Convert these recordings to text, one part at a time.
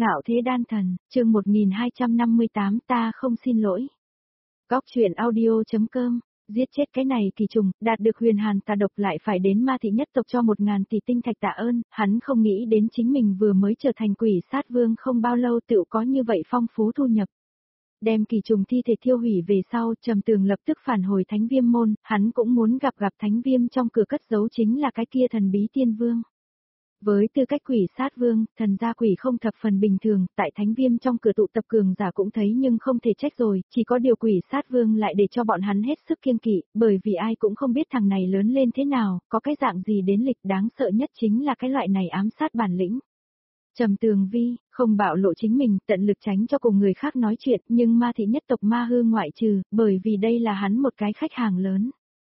Ngạo thế đan thần, chương 1258 ta không xin lỗi. Góc truyện audio.com, giết chết cái này kỳ trùng, đạt được huyền hàn tà độc lại phải đến ma thị nhất tộc cho 1000 tỷ tinh thạch tạ ơn, hắn không nghĩ đến chính mình vừa mới trở thành quỷ sát vương không bao lâu tựu có như vậy phong phú thu nhập. Đem kỳ trùng thi thể thiêu hủy về sau, Trầm Tường lập tức phản hồi Thánh Viêm môn, hắn cũng muốn gặp Thánh Viêm trong cửa cất giấu chính là cái kia thần bí tiên vương. Với tư cách quỷ sát vương, thần gia quỷ không thập phần bình thường, tại Thánh Viêm trong cửa tụ tập cường giả cũng thấy nhưng không thể trách rồi, chỉ có điều quỷ sát vương lại để cho bọn hắn hết sức kiêng kỵ, bởi vì ai cũng không biết thằng này lớn lên thế nào, có cái dạng gì đến lịch đáng sợ nhất chính là cái loại này ám sát bản lĩnh. Trầm Tường vi, không bạo lộ chính mình, tận lực tránh cho cùng người khác nói chuyện, nhưng ma thị nhất tộc Ma Hư ngoại trừ, bởi vì đây là hắn một cái khách hàng lớn.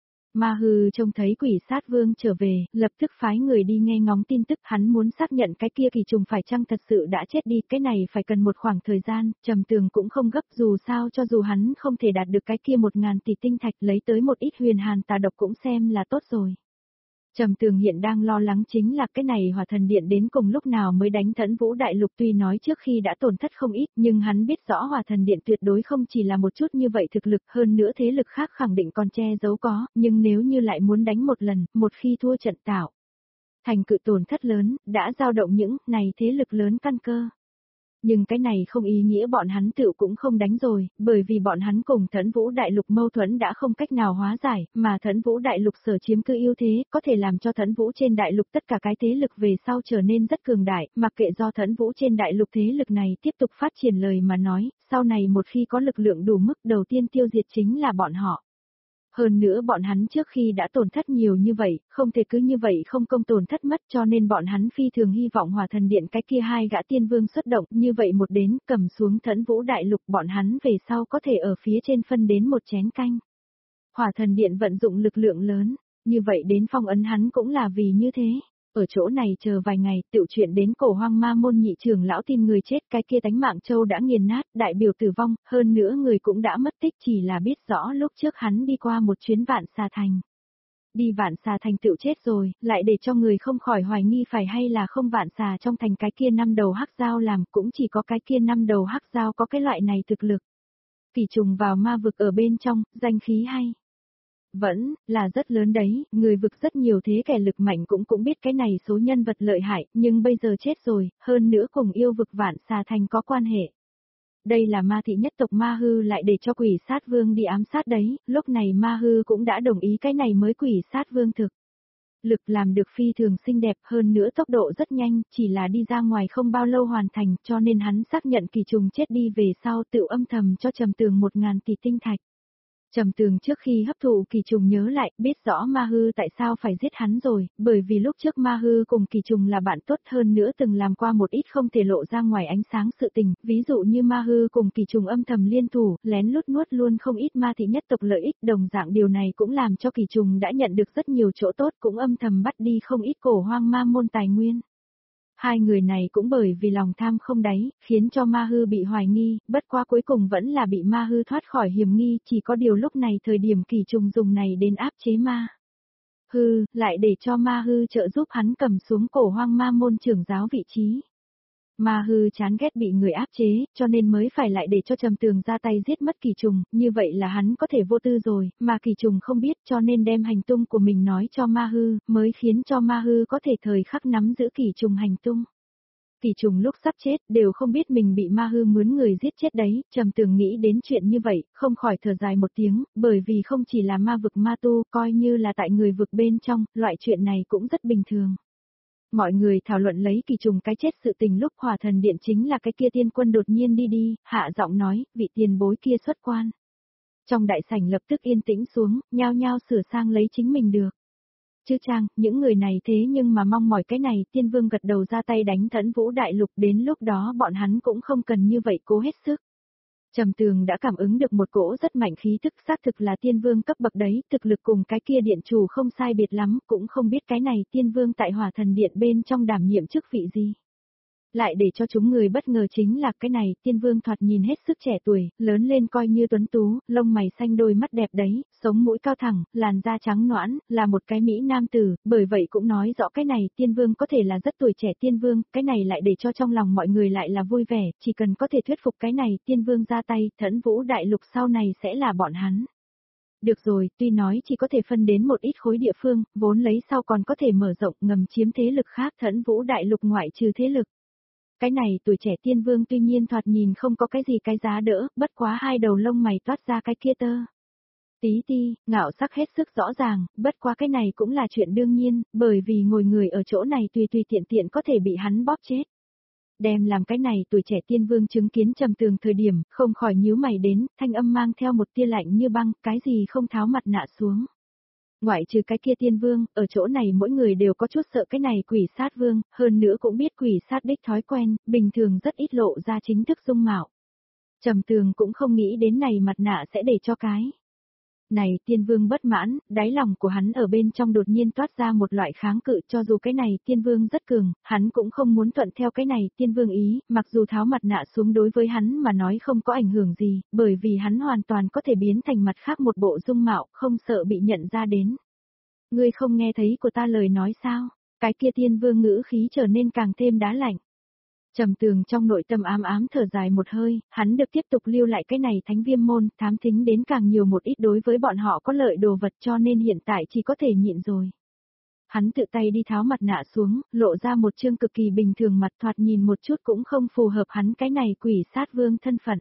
Ma Hư trông thấy quỷ sát vương trở về, lập tức phái người đi nghe ngóng tin tức, hắn muốn xác nhận cái kia kỳ trùng phải chăng thật sự đã chết đi, cái này phải cần một khoảng thời gian, Trầm Tường cũng không gấp, dù sao cho dù hắn không thể đạt được cái kia 1000 tỷ tinh thạch, lấy tới một ít huyền hàn tà độc cũng xem là tốt rồi. Trầm Tường hiện đang lo lắng chính là cái này Hỏa Thần Điện đến cùng lúc nào mới đánh Thẫn Vũ Đại Lục, tuy nói trước khi đã tổn thất không ít, nhưng hắn biết rõ Hỏa Thần Điện tuyệt đối không chỉ là một chút như vậy thực lực, hơn nữa thế lực khác khẳng định còn che giấu có, nhưng nếu như lại muốn đánh một lần, một khi thua trận tạo thành cự tổn thất lớn, đã dao động những này thế lực lớn căn cơ. Nhưng cái này không ý nghĩa bọn hắn tự cũng không đánh rồi, bởi vì bọn hắn cùng Thẫn Vũ Đại Lục mâu thuẫn đã không cách nào hóa giải, mà Thẫn Vũ Đại Lục sở chiếm cứ ưu thế, có thể làm cho Thẫn Vũ trên đại lục tất cả cái thế lực về sau trở nên rất cường đại, mặc kệ do Thẫn Vũ trên đại lục thế lực này tiếp tục phát triển lời mà nói, sau này một khi có lực lượng đủ mức đầu tiên tiêu diệt chính là bọn họ. Hơn nữa bọn hắn trước khi đã tổn thất nhiều như vậy, không thể cứ như vậy không công tổn thất mất, cho nên bọn hắn phi thường hy vọng Hỏa Thần Điện cái kia hai gã tiên vương xuất động, như vậy một đến cầm xuống Thẫn Vũ Đại Lục, bọn hắn về sau có thể ở phía trên phân đến một chén canh. Hỏa Thần Điện vận dụng lực lượng lớn, như vậy đến phong ấn hắn cũng là vì như thế. Ở chỗ này chờ vài ngày, tựu chuyện đến Cổ Hoang Ma môn nhị trưởng lão tin người chết, cái kia tánh mạng châu đã nghiền nát, đại biểu tử vong, hơn nữa người cũng đã mất tích, chỉ là biết rõ lúc trước hắn đi qua một chuyến Vạn Xà Thành. Đi Vạn Xà Thành tựu chết rồi, lại để cho người không khỏi hoài nghi phải hay là không Vạn Xà trong thành cái kia 5 đầu hắc dao làm, cũng chỉ có cái kia 5 đầu hắc dao có cái loại này thực lực. Kỳ trùng vào ma vực ở bên trong, danh khí hay. Vẫn là rất lớn đấy, người vực rất nhiều thế kẻ lực mạnh cũng biết cái này số nhân vật lợi hại, nhưng bây giờ chết rồi, hơn nữa cùng yêu vực Vạn Xà Thành có quan hệ. Đây là ma thị nhất tộc Ma Hư lại để cho quỷ sát vương đi ám sát đấy, lúc này Ma Hư cũng đã đồng ý cái này mới quỷ sát vương thực. Lực làm được phi thường xinh đẹp, hơn nữa tốc độ rất nhanh, chỉ là đi ra ngoài không bao lâu hoàn thành, cho nên hắn xác nhận kỳ trùng chết đi về sau tự âm thầm cho Trầm Tường 1000 tỷ tinh thạch. Trầm Tường trước khi hấp thụ kỳ trùng nhớ lại, biết rõ Ma Hư tại sao phải giết hắn rồi, bởi vì lúc trước Ma Hư cùng kỳ trùng là bạn tốt, hơn nữa từng làm qua một ít không thể lộ ra ngoài ánh sáng sự tình, ví dụ như Ma Hư cùng kỳ trùng âm thầm liên thủ, lén lút nuốt luôn không ít ma thị nhất tộc lợi ích, đồng dạng điều này cũng làm cho kỳ trùng đã nhận được rất nhiều chỗ tốt, cũng âm thầm bắt đi không ít Cổ Hoang Ma môn tài nguyên. Hai người này cũng bởi vì lòng tham không đáy, khiến cho Ma Hư bị hoài nghi, bất qua cuối cùng vẫn là bị Ma Hư thoát khỏi hiểm nghi, chỉ có điều lúc này thời điểm kỳ trùng dùng này đến áp chế Ma Hư, lại để cho Ma Hư trợ giúp hắn cầm xuống Cổ Hoang Ma môn trưởng giáo vị trí. Ma Hư chán ghét bị người áp chế, cho nên mới phải lại để cho Trầm Tường ra tay giết mất kỳ trùng, như vậy là hắn có thể vô tư rồi, mà kỳ trùng không biết cho nên đem hành tung của mình nói cho Ma Hư, mới khiến cho Ma Hư có thể thời khắc nắm giữ kỳ trùng hành tung. Kỳ trùng lúc sắp chết đều không biết mình bị Ma Hư mướn người giết chết đấy, Trầm Tường nghĩ đến chuyện như vậy, không khỏi thở dài một tiếng, bởi vì không chỉ là ma vực ma tu, coi như là tại người vực bên trong, loại chuyện này cũng rất bình thường. Mọi người thảo luận lấy kỳ trùng cái chết sự tình lúc Hỏa Thần Điện chính là cái kia tiên quân đột nhiên đi, hạ giọng nói, vị tiền bối kia xuất quan. Trong đại sảnh lập tức yên tĩnh xuống, nhao nhao sửa sang lấy chính mình được. Chứ Trang, những người này thế nhưng mà mong mỏi cái này, tiên vương gật đầu ra tay đánh Thẫn Vũ Đại Lục, đến lúc đó bọn hắn cũng không cần như vậy cố hết sức. Trầm Tường đã cảm ứng được một cỗ rất mạnh khí thức, xác thực là tiên vương cấp bậc đấy, thực lực cùng cái kia điện chủ không sai biệt lắm, cũng không biết cái này tiên vương tại Hỏa Thần Điện bên trong đảm nhiệm chức vị gì. Lại để cho chúng người bất ngờ chính là cái này, tiên vương thoạt nhìn hết sức trẻ tuổi, lớn lên coi như tuấn tú, lông mày xanh đôi mắt đẹp đấy, sống mũi cao thẳng, làn da trắng nõn, là một cái mỹ nam tử, bởi vậy cũng nói rõ cái này, tiên vương có thể là rất tuổi trẻ tiên vương, cái này lại để cho trong lòng mọi người lại là vui vẻ, chỉ cần có thể thuyết phục cái này, tiên vương ra tay, Thẫn Vũ Đại Lục sau này sẽ là bọn hắn. Được rồi, tuy nói chỉ có thể phân đến một ít khối địa phương, vốn lấy sau còn có thể mở rộng ngầm chiếm thế lực khác Thẫn Vũ Đại Lục ngoại trừ thế lực. Cái này tuổi trẻ tiên vương tuy nhiên thoạt nhìn không có cái gì cái giá đỡ, bất quá hai đầu lông mày toát ra cái kia tơ. Tí ti, ngạo sắc hết sức rõ ràng, bất quá cái này cũng là chuyện đương nhiên, bởi vì ngồi người ở chỗ này tùy tùy tiện tiện có thể bị hắn bóp chết. Đem làm cái này tuổi trẻ tiên vương chứng kiến Trầm Tường thời điểm, không khỏi nhíu mày đến, thanh âm mang theo một tia lạnh như băng, cái gì không tháo mặt nạ xuống. Ngoại trừ cái kia tiên vương, ở chỗ này mỗi người đều có chút sợ cái này quỷ sát vương, hơn nữa cũng biết quỷ sát đích thói quen, bình thường rất ít lộ ra chính thức dung mạo. Trầm Tường cũng không nghĩ đến này mặt nạ sẽ để cho cái. Này tiên vương bất mãn, đáy lòng của hắn ở bên trong đột nhiên toát ra một loại kháng cự cho dù cái này tiên vương rất cường, hắn cũng không muốn thuận theo cái này tiên vương ý, mặc dù tháo mặt nạ xuống đối với hắn mà nói không có ảnh hưởng gì, bởi vì hắn hoàn toàn có thể biến thành mặt khác một bộ dung mạo, không sợ bị nhận ra đến. Ngươi không nghe thấy của ta lời nói sao? Cái kia tiên vương ngữ khí trở nên càng thêm đá lạnh. Trầm Tường trong nội tâm ám ám thở dài một hơi, hắn được tiếp tục lưu lại cái này thánh viêm môn, thám thính đến càng nhiều một ít đối với bọn họ có lợi đồ vật cho nên hiện tại chỉ có thể nhịn rồi. Hắn tự tay đi tháo mặt nạ xuống, lộ ra một chương cực kỳ bình thường mặt thoạt nhìn một chút cũng không phù hợp hắn cái này quỷ sát vương thân phận.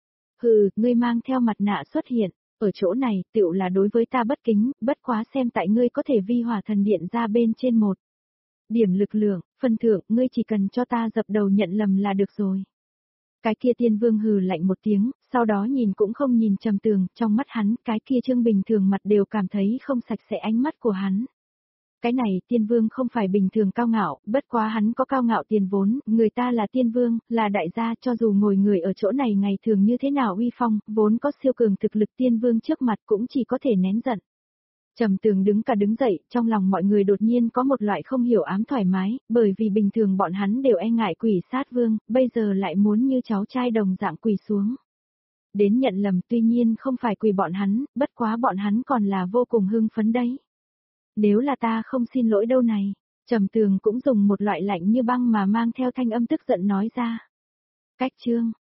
Hừ, ngươi mang theo mặt nạ xuất hiện, ở chỗ này, tựu là đối với ta bất kính, bất quá xem tại ngươi có thể vi hỏa thần điện ra bên trên một. Điểm lực lượng, phân thưởng, ngươi chỉ cần cho ta dập đầu nhận lầm là được rồi. Cái kia tiên vương hừ lạnh một tiếng, sau đó nhìn cũng không nhìn Trầm Tường, trong mắt hắn, cái kia trương bình thường mặt đều cảm thấy không sạch sẽ ánh mắt của hắn. Cái này tiên vương không phải bình thường cao ngạo, bất quá hắn có cao ngạo tiền vốn, người ta là tiên vương, là đại gia cho dù ngồi người ở chỗ này ngày thường như thế nào uy phong, vốn có siêu cường thực lực tiên vương trước mặt cũng chỉ có thể nén giận. Trầm Tường đứng dậy, trong lòng mọi người đột nhiên có một loại không hiểu ám thoải mái, bởi vì bình thường bọn hắn đều e ngại quỷ sát vương, bây giờ lại muốn như cháu trai đồng dạng quỳ xuống. Đến nhận lầm tuy nhiên không phải quỳ bọn hắn, bất quá bọn hắn còn là vô cùng hưng phấn đấy. Nếu là ta không xin lỗi đâu này, Trầm Tường cũng dùng một loại lạnh như băng mà mang theo thanh âm tức giận nói ra. Cách chương